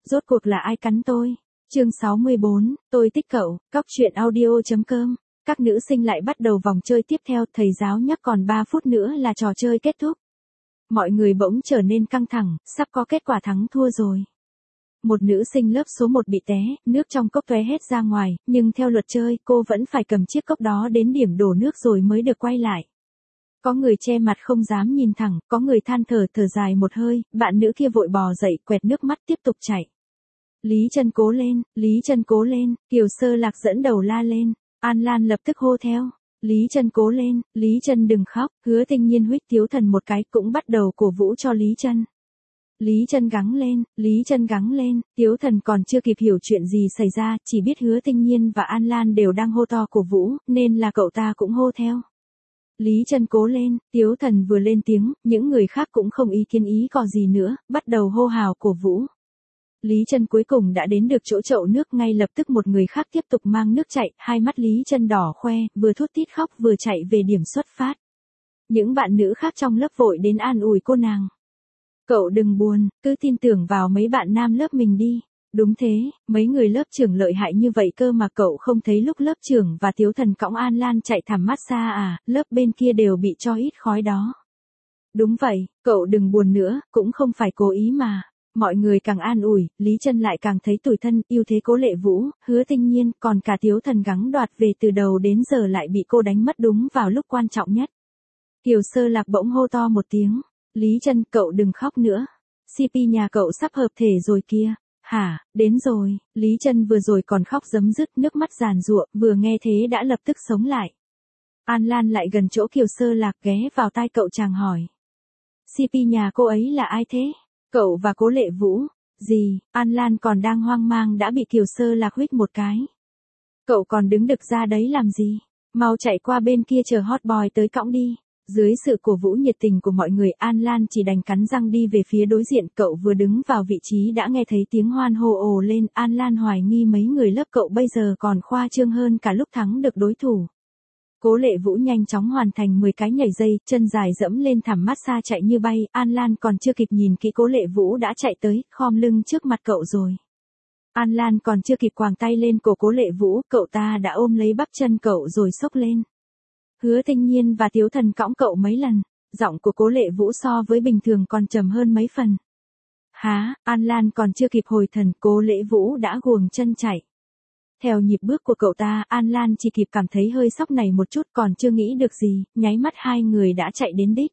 Rốt cuộc là ai cắn tôi? Chương 64, tôi thích cậu, cóc truyện audio.com. Các nữ sinh lại bắt đầu vòng chơi tiếp theo, thầy giáo nhắc còn 3 phút nữa là trò chơi kết thúc. Mọi người bỗng trở nên căng thẳng, sắp có kết quả thắng thua rồi. Một nữ sinh lớp số 1 bị té, nước trong cốc tóe hết ra ngoài, nhưng theo luật chơi, cô vẫn phải cầm chiếc cốc đó đến điểm đổ nước rồi mới được quay lại. Có người che mặt không dám nhìn thẳng, có người than thở dài một hơi, bạn nữ kia vội bò dậy, quẹt nước mắt tiếp tục chạy. Lý Trân cố lên, Lý Trân cố lên, Kiều Sơ Lạc dẫn đầu la lên, An Lan lập tức hô theo. Lý Trân cố lên, Lý Trân đừng khóc, Hứa Tinh Nhiên huých Tiếu Thần một cái cũng bắt đầu cổ vũ cho Lý Trân. Lý Trân gắng lên, Lý Trân gắng lên, Tiếu Thần còn chưa kịp hiểu chuyện gì xảy ra, chỉ biết Hứa Tinh Nhiên và An Lan đều đang hô to cổ vũ, nên là cậu ta cũng hô theo. Lý Trân cố lên, Tiếu Thần vừa lên tiếng, những người khác cũng không ý kiến ý cò gì nữa, bắt đầu hô hào cổ vũ. Lý Trân cuối cùng đã đến được chỗ chậu nước, ngay lập tức một người khác tiếp tục mang nước chạy, hai mắt Lý Trân đỏ khoe, vừa thút thít khóc vừa chạy về điểm xuất phát. Những bạn nữ khác trong lớp vội đến an ủi cô nàng. Cậu đừng buồn, cứ tin tưởng vào mấy bạn nam lớp mình đi. Đúng thế, mấy người lớp trưởng lợi hại như vậy cơ mà cậu không thấy lúc lớp trưởng và Tiếu Thần cõng An Lan chạy thảm massage à, lớp bên kia đều bị cho ít khói đó. Đúng vậy, cậu đừng buồn nữa, cũng không phải cố ý mà. Mọi người càng an ủi, Lý Trân lại càng thấy tủi thân, yêu thế Cố Lệ Vũ, Hứa Tinh Nhiên, còn cả Tiếu Thần gắng đoạt về từ đầu đến giờ lại bị cô đánh mất đúng vào lúc quan trọng nhất. Kiều Sơ Lạc bỗng hô to một tiếng, Lý Trân, cậu đừng khóc nữa. CP nhà cậu sắp hợp thể rồi kia. Hả, đến rồi, Lý Trân vừa rồi còn khóc rấm rứt, nước mắt giàn giụa, vừa nghe thế đã lập tức sống lại. An Lan lại gần chỗ Kiều Sơ Lạc ghé vào tai cậu chàng hỏi. CP nhà cô ấy là ai thế? Cậu và Cố Lệ Vũ. Gì, An Lan còn đang hoang mang đã bị Kiều Sơ Lạc huých một cái. Cậu còn đứng đực ra đấy làm gì? Mau chạy qua bên kia chờ hot boy tới cõng đi. Dưới sự cổ vũ nhiệt tình của mọi người, An Lan chỉ đành cắn răng đi về phía đối diện. Cậu vừa đứng vào vị trí đã nghe thấy tiếng hoan hô ồ lên. An Lan hoài nghi mấy người lớp cậu bây giờ còn khoa trương hơn cả lúc thắng được đối thủ. Cố Lệ Vũ nhanh chóng hoàn thành 10 cái nhảy dây, chân dài dẫm lên thảm massage chạy như bay. An Lan còn chưa kịp nhìn kỹ Cố Lệ Vũ đã chạy tới, khom lưng trước mặt cậu rồi. An Lan còn chưa kịp quàng tay lên cổ Cố Lệ Vũ, cậu ta đã ôm lấy bắp chân cậu rồi xốc lên. Hứa Tinh Nhiên và Tiếu Thần cõng cậu mấy lần, giọng của Cố Lệ Vũ so với bình thường còn trầm hơn mấy phần. Há, An Lan còn chưa kịp hồi thần, Cố Lệ Vũ đã guồng chân chạy. Theo nhịp bước của cậu ta, An Lan chỉ kịp cảm thấy hơi sóc này một chút, còn chưa nghĩ được gì, nháy mắt hai người đã chạy đến đích.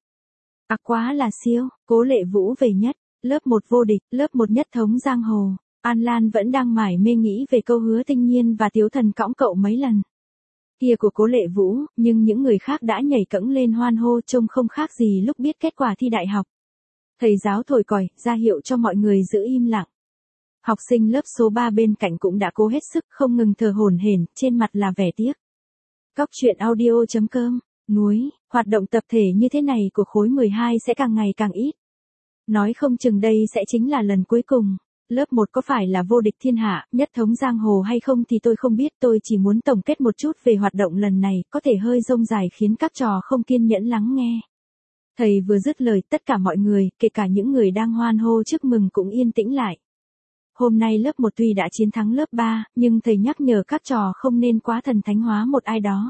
Quá là siêu, Cố Lệ Vũ về nhất, lớp 1 vô địch, lớp 1 nhất thống giang hồ. An Lan vẫn đang mải mê nghĩ về câu Hứa Tinh Nhiên và Tiếu Thần cõng cậu mấy lần kia của Cố Lệ Vũ, nhưng những người khác đã nhảy cẫng lên hoan hô, trông không khác gì lúc biết kết quả thi đại học. Thầy giáo thổi còi, ra hiệu cho mọi người giữ im lặng. Học sinh lớp số 3 bên cạnh cũng đã cố hết sức, không ngừng thở hổn hển, trên mặt là vẻ tiếc. Cóc truyện audio.com, núi, hoạt động tập thể như thế này của khối 12 sẽ càng ngày càng ít. Nói không chừng đây sẽ chính là lần cuối cùng. Lớp 1 có phải là vô địch thiên hạ, nhất thống giang hồ hay không thì tôi không biết, tôi chỉ muốn tổng kết một chút về hoạt động lần này, có thể hơi rông dài khiến các trò không kiên nhẫn lắng nghe. Thầy vừa dứt lời, tất cả mọi người, kể cả những người đang hoan hô chúc mừng cũng yên tĩnh lại. Hôm nay lớp 1 tuy đã chiến thắng lớp 3, nhưng thầy nhắc nhở các trò không nên quá thần thánh hóa một ai đó.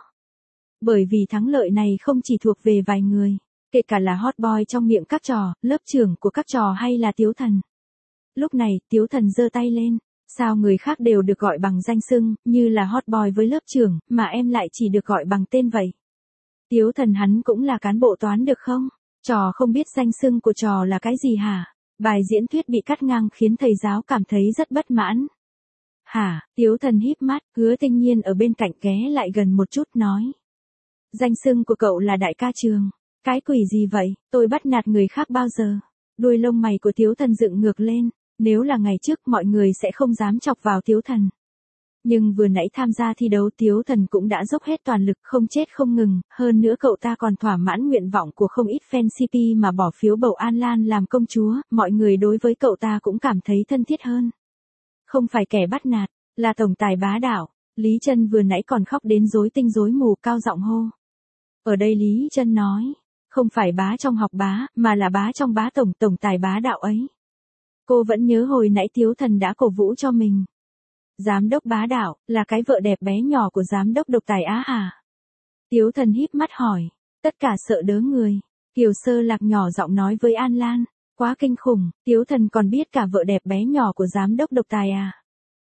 Bởi vì thắng lợi này không chỉ thuộc về vài người, kể cả là hot boy trong miệng các trò, lớp trưởng của các trò hay là Tiếu Thần. Lúc này, Tiếu Thần giơ tay lên, sao người khác đều được gọi bằng danh xưng, như là hot boy với lớp trưởng, mà em lại chỉ được gọi bằng tên vậy. Tiếu Thần hắn cũng là cán bộ toán được không? Trò không biết danh xưng của trò là cái gì hả? Bài diễn thuyết bị cắt ngang khiến thầy giáo cảm thấy rất bất mãn. Hả, Tiếu Thần híp mắt, Hứa Tinh Nhiên ở bên cạnh ghé lại gần một chút nói. Danh xưng của cậu là đại ca trường. Cái quỷ gì vậy, tôi bắt nạt người khác bao giờ? Đuôi lông mày của Tiếu Thần dựng ngược lên, nếu là ngày trước mọi người sẽ không dám chọc vào Tiếu Thần. Nhưng vừa nãy tham gia thi đấu Tiếu Thần cũng đã dốc hết toàn lực không chết không ngừng, hơn nữa cậu ta còn thỏa mãn nguyện vọng của không ít fan CP mà bỏ phiếu bầu An Lan làm công chúa, mọi người đối với cậu ta cũng cảm thấy thân thiết hơn. Không phải kẻ bắt nạt, là tổng tài bá đạo. Lý Trân vừa nãy còn khóc đến rối tinh rối mù cao giọng hô. Ở đây Lý Trân nói, không phải bá trong học bá, mà là bá trong bá tổng tài bá đạo ấy. Cô vẫn nhớ hồi nãy Tiếu Thần đã cổ vũ cho mình. Giám đốc bá đạo, là cái vợ đẹp bé nhỏ của giám đốc độc tài Á hả? Tiếu Thần híp mắt hỏi. Tất cả sợ đớ người. Kiều Sơ Lạc nhỏ giọng nói với An Lan. Quá kinh khủng, Tiếu Thần còn biết cả vợ đẹp bé nhỏ của giám đốc độc tài à?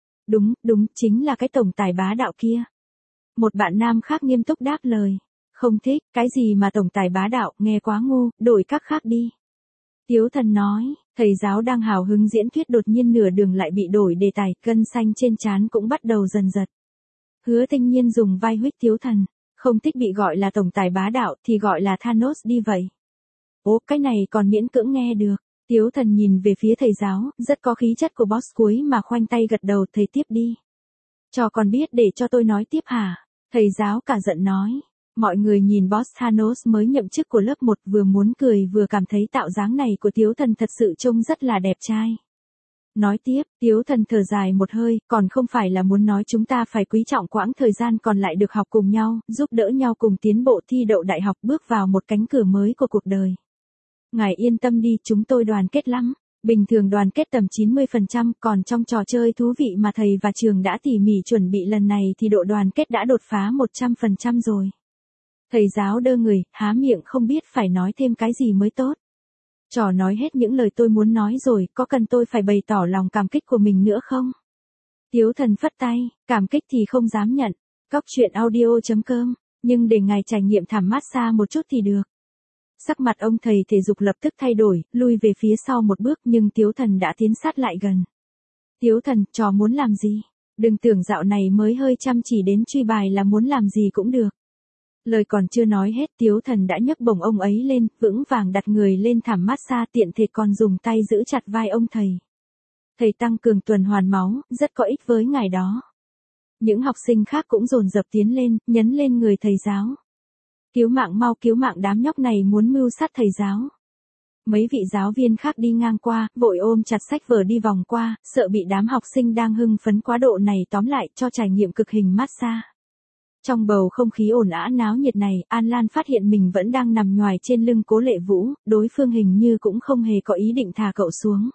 Đúng, chính là cái tổng tài bá đạo kia. Một bạn nam khác nghiêm túc đáp lời. Không thích, cái gì mà tổng tài bá đạo, nghe quá ngu, đổi các khác đi. Tiếu Thần nói, thầy giáo đang hào hứng diễn thuyết đột nhiên nửa đường lại bị đổi đề tài, gân xanh trên trán cũng bắt đầu dần giật. Hứa Tinh Nhiên dùng vai huých Tiếu Thần, không thích bị gọi là tổng tài bá đạo thì gọi là Thanos đi vậy. Ố, cái này còn miễn cưỡng nghe được. Tiếu Thần nhìn về phía thầy giáo, rất có khí chất của boss cuối mà khoanh tay gật đầu, thầy tiếp đi. Cho con biết để cho tôi nói tiếp hả? Thầy giáo cả giận nói. Mọi người nhìn boss Thanos mới nhậm chức của lớp 1 vừa muốn cười vừa cảm thấy tạo dáng này của Tiếu Thần thật sự trông rất là đẹp trai. Nói tiếp, Tiếu Thần thở dài một hơi, còn không phải là muốn nói chúng ta phải quý trọng quãng thời gian còn lại được học cùng nhau, giúp đỡ nhau cùng tiến bộ thi đậu đại học bước vào một cánh cửa mới của cuộc đời. Ngài yên tâm đi, chúng tôi đoàn kết lắm. Bình thường đoàn kết tầm 90%, còn trong trò chơi thú vị mà thầy và trường đã tỉ mỉ chuẩn bị lần này thì độ đoàn kết đã đột phá 100% rồi. Thầy giáo đơ người, há miệng không biết phải nói thêm cái gì mới tốt. Trò nói hết những lời tôi muốn nói rồi, có cần tôi phải bày tỏ lòng cảm kích của mình nữa không? Tiếu Thần phất tay, cảm kích thì không dám nhận. Cóc truyện audio.com, nhưng để ngài trải nghiệm thảm massage một chút thì được. Sắc mặt ông thầy thể dục lập tức thay đổi, lui về phía sau một bước nhưng Tiếu Thần đã tiến sát lại gần. Tiếu Thần, trò muốn làm gì? Đừng tưởng dạo này mới hơi chăm chỉ đến truy bài là muốn làm gì cũng được. Lời còn chưa nói hết Tiếu Thần đã nhấc bổng ông ấy lên, vững vàng đặt người lên thảm massage tiện thể còn dùng tay giữ chặt vai ông thầy. Thầy tăng cường tuần hoàn máu, rất có ích với ngài đó. Những học sinh khác cũng dồn dập tiến lên, nhấn lên người thầy giáo. Cứu mạng mau cứu mạng, đám nhóc này muốn mưu sát thầy giáo. Mấy vị giáo viên khác đi ngang qua, vội ôm chặt sách vở đi vòng qua, sợ bị đám học sinh đang hưng phấn quá độ này tóm lại cho trải nghiệm cực hình massage. Trong bầu không khí ồn ào náo nhiệt này, An Lan phát hiện mình vẫn đang nằm nhoài trên lưng Cố Lệ Vũ, đối phương hình như cũng không hề có ý định thả cậu xuống.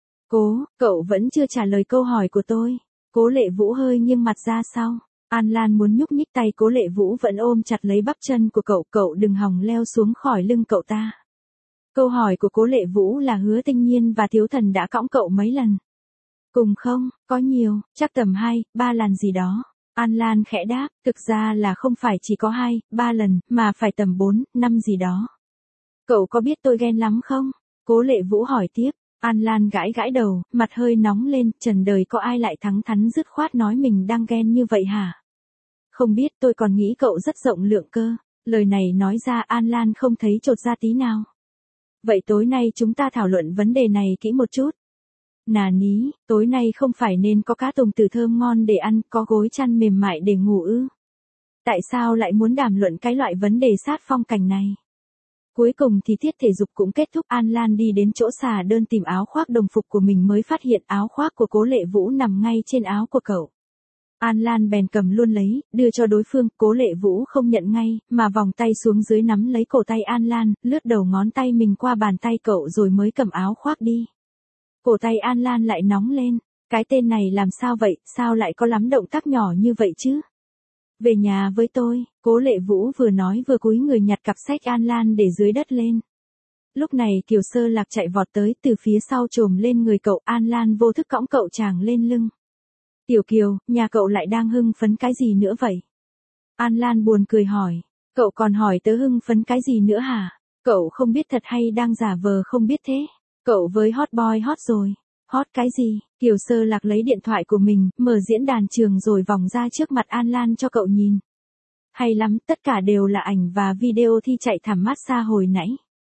Cậu vẫn chưa trả lời câu hỏi của tôi. Cố Lệ Vũ hơi nghiêng mặt ra sau. An Lan muốn nhúc nhích tay Cố Lệ Vũ vẫn ôm chặt lấy bắp chân của cậu đừng hòng leo xuống khỏi lưng cậu ta. Câu hỏi của Cố Lệ Vũ là Hứa Tinh Nhiên và Tiếu Thần đã cõng cậu mấy lần? Cùng không, có nhiều, chắc tầm 2, 3 lần gì đó. An Lan khẽ đáp, thực ra là không phải chỉ có 2, 3 lần, mà phải tầm 4, 5 gì đó. Cậu có biết tôi ghen lắm không? Cố Lệ Vũ hỏi tiếp. An Lan gãi gãi đầu, mặt hơi nóng lên, trần đời có ai lại thẳng thắn dứt khoát nói mình đang ghen như vậy hả? Không biết, tôi còn nghĩ cậu rất rộng lượng cơ. Lời này nói ra An Lan không thấy chột ra tí nào. Vậy tối nay chúng ta thảo luận vấn đề này kỹ một chút. Nà ní, tối nay không phải nên có cá tùng tử thơm ngon để ăn, có gối chăn mềm mại để ngủ ư? Tại sao lại muốn đàm luận cái loại vấn đề sát phong cảnh này? Cuối cùng thì tiết thể dục cũng kết thúc, An Lan đi đến chỗ xà đơn tìm áo khoác đồng phục của mình mới phát hiện áo khoác của Cố Lệ Vũ nằm ngay trên áo của cậu. An Lan bèn cầm luôn lấy, đưa cho đối phương, Cố Lệ Vũ không nhận ngay, mà vòng tay xuống dưới nắm lấy cổ tay An Lan, lướt đầu ngón tay mình qua bàn tay cậu rồi mới cầm áo khoác đi. Cổ tay An Lan lại nóng lên, cái tên này làm sao vậy, sao lại có lắm động tác nhỏ như vậy chứ? Về nhà với tôi, Cố Lệ Vũ vừa nói vừa cúi người nhặt cặp sách An Lan để dưới đất lên. Lúc này Kiều Sơ Lạc chạy vọt tới từ phía sau chồm lên người cậu, An Lan vô thức cõng cậu chàng lên lưng. Tiểu Kiều, nhà cậu lại đang hưng phấn cái gì nữa vậy? An Lan buồn cười hỏi, cậu còn hỏi tớ hưng phấn cái gì nữa hả? Cậu không biết thật hay đang giả vờ không biết thế? Cậu với hot boy hot rồi. Hot cái gì? Kiều Sơ Lạc lấy điện thoại của mình, mở diễn đàn trường rồi vòng ra trước mặt An Lan cho cậu nhìn. Hay lắm, tất cả đều là ảnh và video thi chạy thảm massage hồi nãy.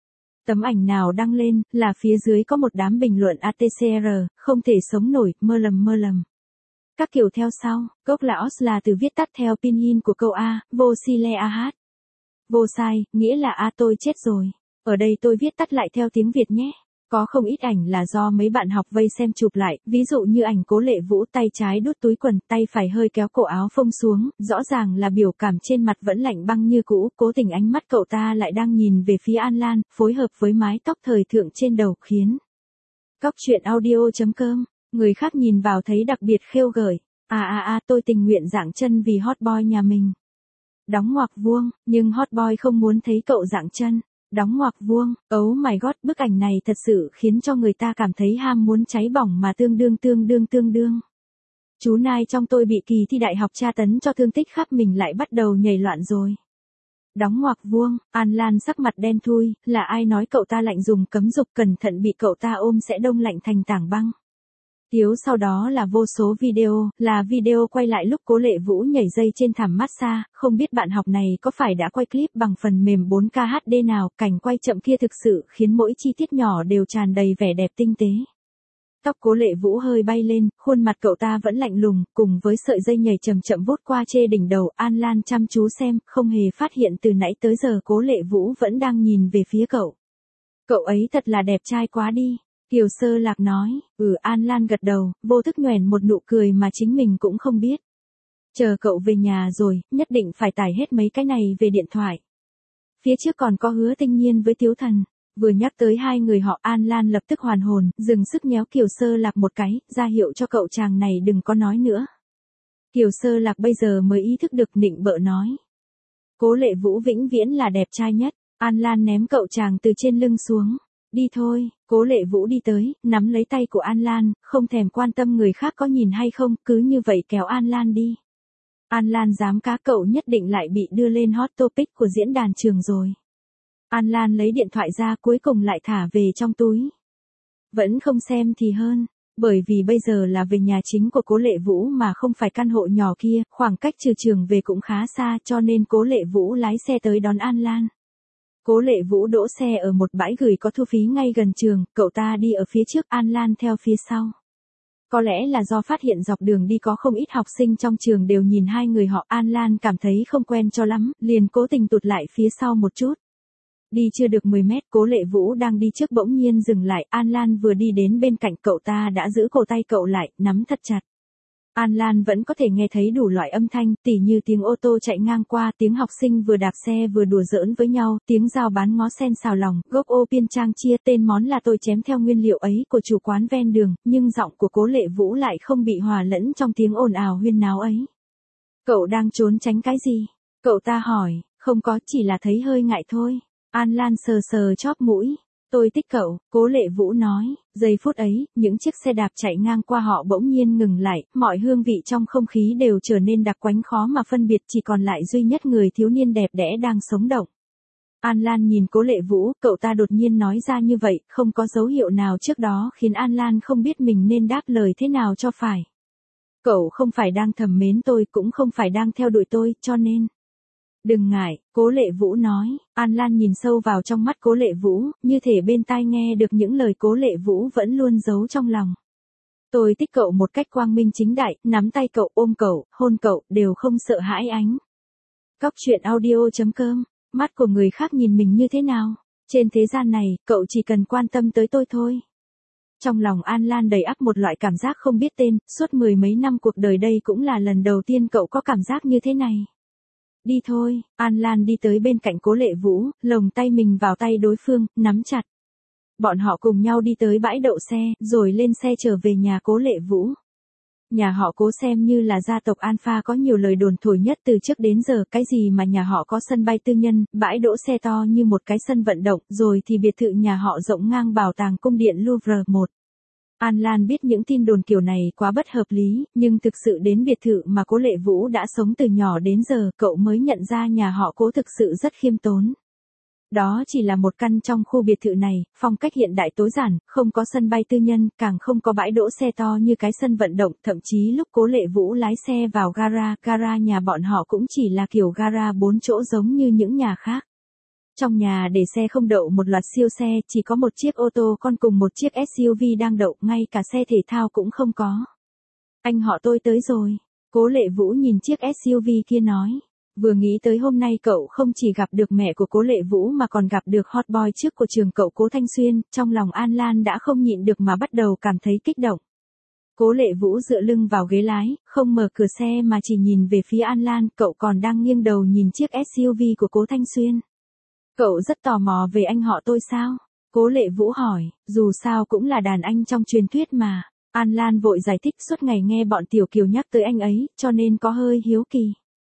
Tấm ảnh nào đăng lên, là phía dưới có một đám bình luận ATCR, không thể sống nổi, mơ lầm. Các kiểu theo sau, gốc là os là từ viết tắt theo pinyin của câu A, vô si le a hát. Vô sai, nghĩa là A tôi chết rồi. Ở đây tôi viết tắt lại theo tiếng Việt nhé. Có không ít ảnh là do mấy bạn học vây xem chụp lại, ví dụ như ảnh Cố Lệ Vũ tay trái đút túi quần, tay phải hơi kéo cổ áo phông xuống, rõ ràng là biểu cảm trên mặt vẫn lạnh băng như cũ, cố tình ánh mắt cậu ta lại đang nhìn về phía An Lan, phối hợp với mái tóc thời thượng trên đầu khiến Cóc truyện audio.com, người khác nhìn vào thấy đặc biệt khêu gợi. Tôi tình nguyện dạng chân vì hot boy nhà mình. Đóng ngoặc vuông, nhưng hot boy không muốn thấy cậu dạng chân. Đóng ngoặc vuông, oh my god, bức ảnh này thật sự khiến cho người ta cảm thấy ham muốn cháy bỏng mà tương đương. Chú Nai trong tôi bị kỳ thi đại học tra tấn cho thương tích khắp mình lại bắt đầu nhảy loạn rồi. Đóng ngoặc vuông, An Lan sắc mặt đen thui, là ai nói cậu ta lạnh dùng cấm dục cẩn thận bị cậu ta ôm sẽ đông lạnh thành tảng băng. Tiếu sau đó là vô số video, là video quay lại lúc Cố Lệ Vũ nhảy dây trên thảm massage, không biết bạn học này có phải đã quay clip bằng phần mềm 4K HD nào, cảnh quay chậm kia thực sự khiến mỗi chi tiết nhỏ đều tràn đầy vẻ đẹp tinh tế. Tóc Cố Lệ Vũ hơi bay lên, khuôn mặt cậu ta vẫn lạnh lùng, cùng với sợi dây nhảy chậm chậm vút qua trên đỉnh đầu, An Lan chăm chú xem, không hề phát hiện từ nãy tới giờ Cố Lệ Vũ vẫn đang nhìn về phía cậu. Cậu ấy thật là đẹp trai quá đi. Kiều Sơ Lạc nói, An Lan gật đầu, vô thức nhoẻn một nụ cười mà chính mình cũng không biết. Chờ cậu về nhà rồi, nhất định phải tải hết mấy cái này về điện thoại. Phía trước còn có Hứa Tinh Nhiên với Tiếu Thần. Vừa nhắc tới hai người họ, An Lan lập tức hoàn hồn, dừng sức nhéo Kiều Sơ Lạc một cái, ra hiệu cho cậu chàng này đừng có nói nữa. Kiều Sơ Lạc bây giờ mới ý thức được, nịnh bợ nói. Cố Lệ Vũ vĩnh viễn là đẹp trai nhất. An Lan ném cậu chàng từ trên lưng xuống. Đi thôi, Cố Lệ Vũ đi tới, nắm lấy tay của An Lan, không thèm quan tâm người khác có nhìn hay không, cứ như vậy kéo An Lan đi. An Lan dám cá cậu nhất định lại bị đưa lên hot topic của diễn đàn trường rồi. An Lan lấy điện thoại ra cuối cùng lại thả về trong túi. Vẫn không xem thì hơn, bởi vì bây giờ là về nhà chính của Cố Lệ Vũ mà không phải căn hộ nhỏ kia, khoảng cách trừ trường về cũng khá xa cho nên Cố Lệ Vũ lái xe tới đón An Lan. Cố Lệ Vũ đỗ xe ở một bãi gửi có thu phí ngay gần trường, cậu ta đi ở phía trước, An Lan theo phía sau. Có lẽ là do phát hiện dọc đường đi có không ít học sinh trong trường đều nhìn hai người họ, An Lan cảm thấy không quen cho lắm, liền cố tình tụt lại phía sau một chút. Đi chưa được 10 mét, Cố Lệ Vũ đang đi trước bỗng nhiên dừng lại, An Lan vừa đi đến bên cạnh cậu ta đã giữ cổ tay cậu lại, nắm thật chặt. An Lan vẫn có thể nghe thấy đủ loại âm thanh, tỉ như tiếng ô tô chạy ngang qua, tiếng học sinh vừa đạp xe vừa đùa giỡn với nhau, tiếng giao bán ngó sen xào lòng, gốc ô piên trang chia, tên món là tôi chém theo nguyên liệu ấy của chủ quán ven đường, nhưng giọng của Cố Lệ Vũ lại không bị hòa lẫn trong tiếng ồn ào huyên náo ấy. Cậu đang trốn tránh cái gì? Cậu ta hỏi, không có, chỉ là thấy hơi ngại thôi. An Lan sờ sờ chóp mũi. Tôi thích cậu, Cố Lệ Vũ nói, giây phút ấy, những chiếc xe đạp chạy ngang qua họ bỗng nhiên ngừng lại, mọi hương vị trong không khí đều trở nên đặc quánh khó mà phân biệt, chỉ còn lại duy nhất người thiếu niên đẹp đẽ đang sống động. An Lan nhìn Cố Lệ Vũ, cậu ta đột nhiên nói ra như vậy, không có dấu hiệu nào trước đó khiến An Lan không biết mình nên đáp lời thế nào cho phải. Cậu không phải đang thầm mến tôi, cũng không phải đang theo đuổi tôi, cho nên... Đừng ngại, Cố Lệ Vũ nói. An Lan nhìn sâu vào trong mắt Cố Lệ Vũ, như thể bên tai nghe được những lời Cố Lệ Vũ vẫn luôn giấu trong lòng. Tôi thích cậu một cách quang minh chính đại, nắm tay cậu, ôm cậu, hôn cậu, đều không sợ hãi ánh. Cóc truyện audio.com, mắt của người khác nhìn mình như thế nào? Trên thế gian này, cậu chỉ cần quan tâm tới tôi thôi. Trong lòng An Lan đầy ắp một loại cảm giác không biết tên, suốt 10 mấy năm cuộc đời đây cũng là lần đầu tiên cậu có cảm giác như thế này. Đi thôi, An Lan đi tới bên cạnh Cố Lệ Vũ, lồng tay mình vào tay đối phương, nắm chặt. Bọn họ cùng nhau đi tới bãi đậu xe, rồi lên xe trở về nhà Cố Lệ Vũ. Nhà họ Cố xem như là gia tộc Alpha có nhiều lời đồn thổi nhất từ trước đến giờ, cái gì mà nhà họ có sân bay tư nhân, bãi đỗ xe to như một cái sân vận động, rồi thì biệt thự nhà họ rộng ngang bảo tàng cung điện Louvre 1. An Lan biết những tin đồn kiểu này quá bất hợp lý, nhưng thực sự đến biệt thự mà Cố Lệ Vũ đã sống từ nhỏ đến giờ, cậu mới nhận ra nhà họ Cố thực sự rất khiêm tốn. Đó chỉ là một căn trong khu biệt thự này, phong cách hiện đại tối giản, không có sân bay tư nhân, càng không có bãi đỗ xe to như cái sân vận động, thậm chí lúc Cố Lệ Vũ lái xe vào gara nhà bọn họ cũng chỉ là kiểu gara 4 chỗ giống như những nhà khác. Trong nhà để xe không đậu một loạt siêu xe, chỉ có một chiếc ô tô con cùng một chiếc SUV đang đậu, ngay cả xe thể thao cũng không có. Anh họ tôi tới rồi. Cố Lệ Vũ nhìn chiếc SUV kia nói. Vừa nghĩ tới hôm nay cậu không chỉ gặp được mẹ của Cố Lệ Vũ mà còn gặp được hot boy trước của trường cậu Cố Thanh Xuyên, trong lòng An Lan đã không nhịn được mà bắt đầu cảm thấy kích động. Cố Lệ Vũ dựa lưng vào ghế lái, không mở cửa xe mà chỉ nhìn về phía An Lan, cậu còn đang nghiêng đầu nhìn chiếc SUV của Cố Thanh Xuyên. Cậu rất tò mò về anh họ tôi sao? Cố Lệ Vũ hỏi, dù sao cũng là đàn anh trong truyền thuyết mà. An Lan vội giải thích suốt ngày nghe bọn Tiểu Kiều nhắc tới anh ấy, cho nên có hơi hiếu kỳ.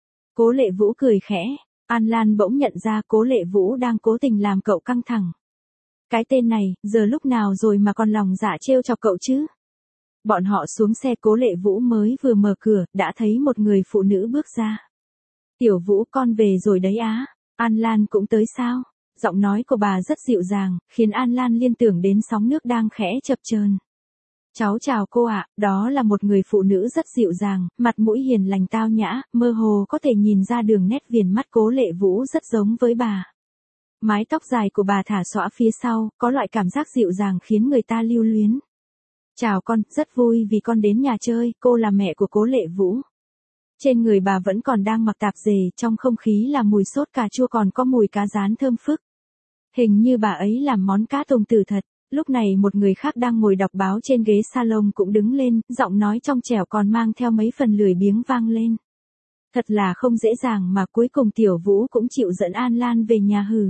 Cố Lệ Vũ cười khẽ, An Lan bỗng nhận ra Cố Lệ Vũ đang cố tình làm cậu căng thẳng. Cái tên này, giờ lúc nào rồi mà còn lòng dạ trêu chọc cậu chứ? Bọn họ xuống xe, Cố Lệ Vũ mới vừa mở cửa, đã thấy một người phụ nữ bước ra. Tiểu Vũ, con về rồi đấy á. An Lan cũng tới sao? Giọng nói của bà rất dịu dàng, khiến An Lan liên tưởng đến sóng nước đang khẽ chập chờn. Cháu chào cô ạ, đó là một người phụ nữ rất dịu dàng, mặt mũi hiền lành tao nhã, mơ hồ có thể nhìn ra đường nét viền mắt Cố Lệ Vũ rất giống với bà. Mái tóc dài của bà thả xõa phía sau, có loại cảm giác dịu dàng khiến người ta lưu luyến. Chào con, rất vui vì con đến nhà chơi, cô là mẹ của Cố Lệ Vũ. Trên người bà vẫn còn đang mặc tạp dề, trong không khí là mùi sốt cà chua còn có mùi cá rán thơm phức. Hình như bà ấy làm món cá tùng tử thật. Lúc này một người khác đang ngồi đọc báo trên ghế salon cũng đứng lên, giọng nói trong trẻo còn mang theo mấy phần lười biếng vang lên. Thật là không dễ dàng mà cuối cùng Tiểu Vũ cũng chịu dẫn An Lan về nhà hừ.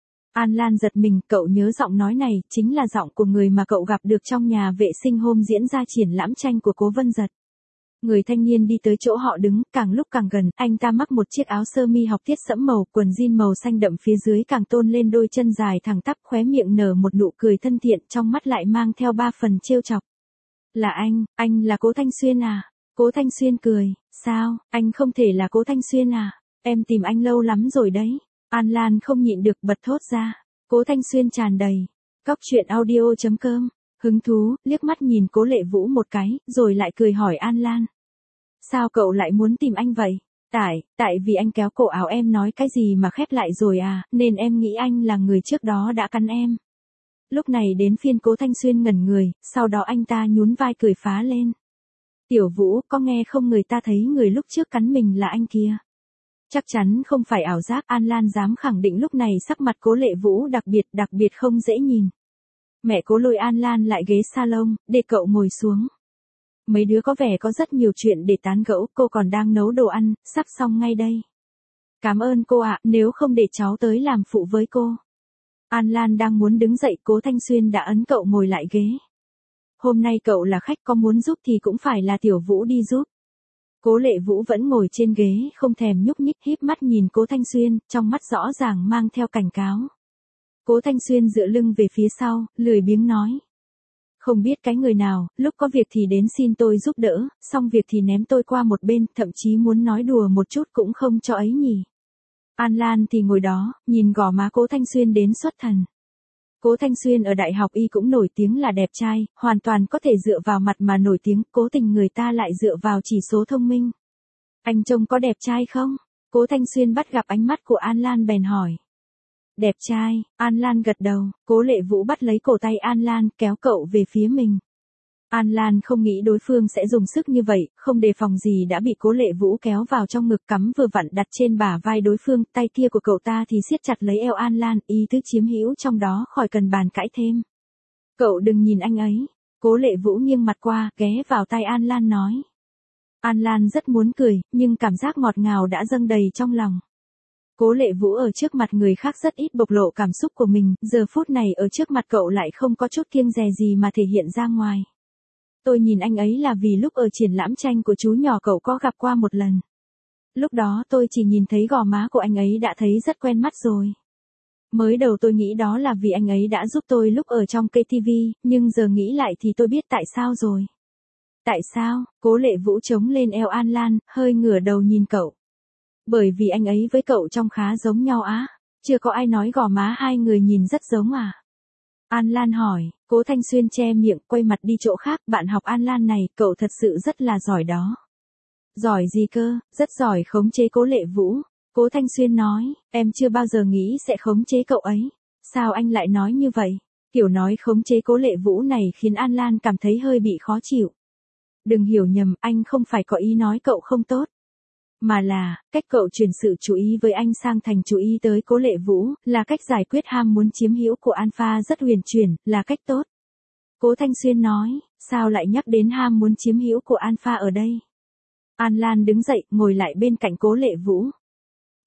An Lan giật mình, cậu nhớ giọng nói này, chính là giọng của người mà cậu gặp được trong nhà vệ sinh hôm diễn ra triển lãm tranh của Cố Vân Giật. Người thanh niên đi tới chỗ họ đứng, càng lúc càng gần, anh ta mắc một chiếc áo sơ mi học tiết sẫm màu, quần jean màu xanh đậm phía dưới càng tôn lên đôi chân dài thẳng tắp, khóe miệng nở một nụ cười thân thiện, trong mắt lại mang theo 3 phần trêu chọc. Là anh là Cố Thanh Xuyên à? Cố Thanh Xuyên cười, sao, anh không thể là Cố Thanh Xuyên à? Em tìm anh lâu lắm rồi đấy. An Lan không nhịn được bật thốt ra. Cố Thanh Xuyên tràn đầy. Cóc truyện audio.com. Hứng thú, liếc mắt nhìn Cố Lệ Vũ một cái, rồi lại cười hỏi An Lan. Sao cậu lại muốn tìm anh vậy? Tại vì anh kéo cổ áo em nói cái gì mà khép lại rồi à, nên em nghĩ anh là người trước đó đã cắn em. Lúc này đến phiên Cố Thanh Xuyên ngẩn người, sau đó anh ta nhún vai cười phá lên. Tiểu Vũ, có nghe không, người ta thấy người lúc trước cắn mình là anh kia. Chắc chắn không phải ảo giác, An Lan dám khẳng định lúc này sắc mặt Cố Lệ Vũ đặc biệt không dễ nhìn. Mẹ Cố lôi An Lan lại ghế salon, để cậu ngồi xuống. Mấy đứa có vẻ có rất nhiều chuyện để tán gẫu, cô còn đang nấu đồ ăn, sắp xong ngay đây. Cảm ơn cô ạ, nếu không để cháu tới làm phụ với cô. An Lan đang muốn đứng dậy, Cố Thanh Xuyên đã ấn cậu ngồi lại ghế. Hôm nay cậu là khách, có muốn giúp thì cũng phải là Tiểu Vũ đi giúp. Cố Lệ Vũ vẫn ngồi trên ghế, không thèm nhúc nhích, híp mắt nhìn Cố Thanh Xuyên, trong mắt rõ ràng mang theo cảnh cáo. Cố Thanh Xuyên dựa lưng về phía sau, lười biếng nói. Không biết cái người nào, lúc có việc thì đến xin tôi giúp đỡ, xong việc thì ném tôi qua một bên, thậm chí muốn nói đùa một chút cũng không cho ấy nhỉ. An Lan thì ngồi đó, nhìn gò má Cố Thanh Xuyên đến xuất thần. Cố Thanh Xuyên ở đại học y cũng nổi tiếng là đẹp trai, hoàn toàn có thể dựa vào mặt mà nổi tiếng, cố tình người ta lại dựa vào chỉ số thông minh. Anh trông có đẹp trai không? Cố Thanh Xuyên bắt gặp ánh mắt của An Lan bèn hỏi. Đẹp trai, An Lan gật đầu, Cố Lệ Vũ bắt lấy cổ tay An Lan, kéo cậu về phía mình. An Lan không nghĩ đối phương sẽ dùng sức như vậy, không đề phòng gì đã bị Cố Lệ Vũ kéo vào trong ngực, cắm vừa vặn đặt trên bả vai đối phương, tay kia của cậu ta thì siết chặt lấy eo An Lan, ý tứ chiếm hữu trong đó khỏi cần bàn cãi thêm. Cậu đừng nhìn anh ấy. Cố Lệ Vũ nghiêng mặt qua, ghé vào tai An Lan nói. An Lan rất muốn cười, nhưng cảm giác ngọt ngào đã dâng đầy trong lòng. Cố Lệ Vũ ở trước mặt người khác rất ít bộc lộ cảm xúc của mình, giờ phút này ở trước mặt cậu lại không có chút kiêng dè gì mà thể hiện ra ngoài. Tôi nhìn anh ấy là vì lúc ở triển lãm tranh của chú nhỏ cậu có gặp qua một lần. Lúc đó tôi chỉ nhìn thấy gò má của anh ấy đã thấy rất quen mắt rồi. Mới đầu tôi nghĩ đó là vì anh ấy đã giúp tôi lúc ở trong KTV, nhưng giờ nghĩ lại thì tôi biết tại sao rồi. Tại sao? Cố Lệ Vũ chống lên eo An Lan, hơi ngửa đầu nhìn cậu. Bởi vì anh ấy với cậu trông khá giống nhau á. Chưa có ai nói gò má hai người nhìn rất giống à? An Lan hỏi. Cố Thanh Xuyên che miệng, quay mặt đi chỗ khác. Bạn học An Lan này, cậu thật sự rất là giỏi đó. Giỏi gì cơ? Rất giỏi khống chế Cố Lệ Vũ. Cố Thanh Xuyên nói, em chưa bao giờ nghĩ sẽ khống chế cậu ấy. Sao anh lại nói như vậy? Kiểu nói khống chế Cố Lệ Vũ này khiến An Lan cảm thấy hơi bị khó chịu. Đừng hiểu nhầm, anh không phải có ý nói cậu không tốt. Mà là, cách cậu chuyển sự chú ý với anh sang thành chú ý tới Cố Lệ Vũ, là cách giải quyết ham muốn chiếm hữu của Alpha rất huyền chuyển, là cách tốt. Cố Thanh Xuyên nói, sao lại nhắc đến ham muốn chiếm hữu của Alpha ở đây? An Lan đứng dậy, ngồi lại bên cạnh Cố Lệ Vũ.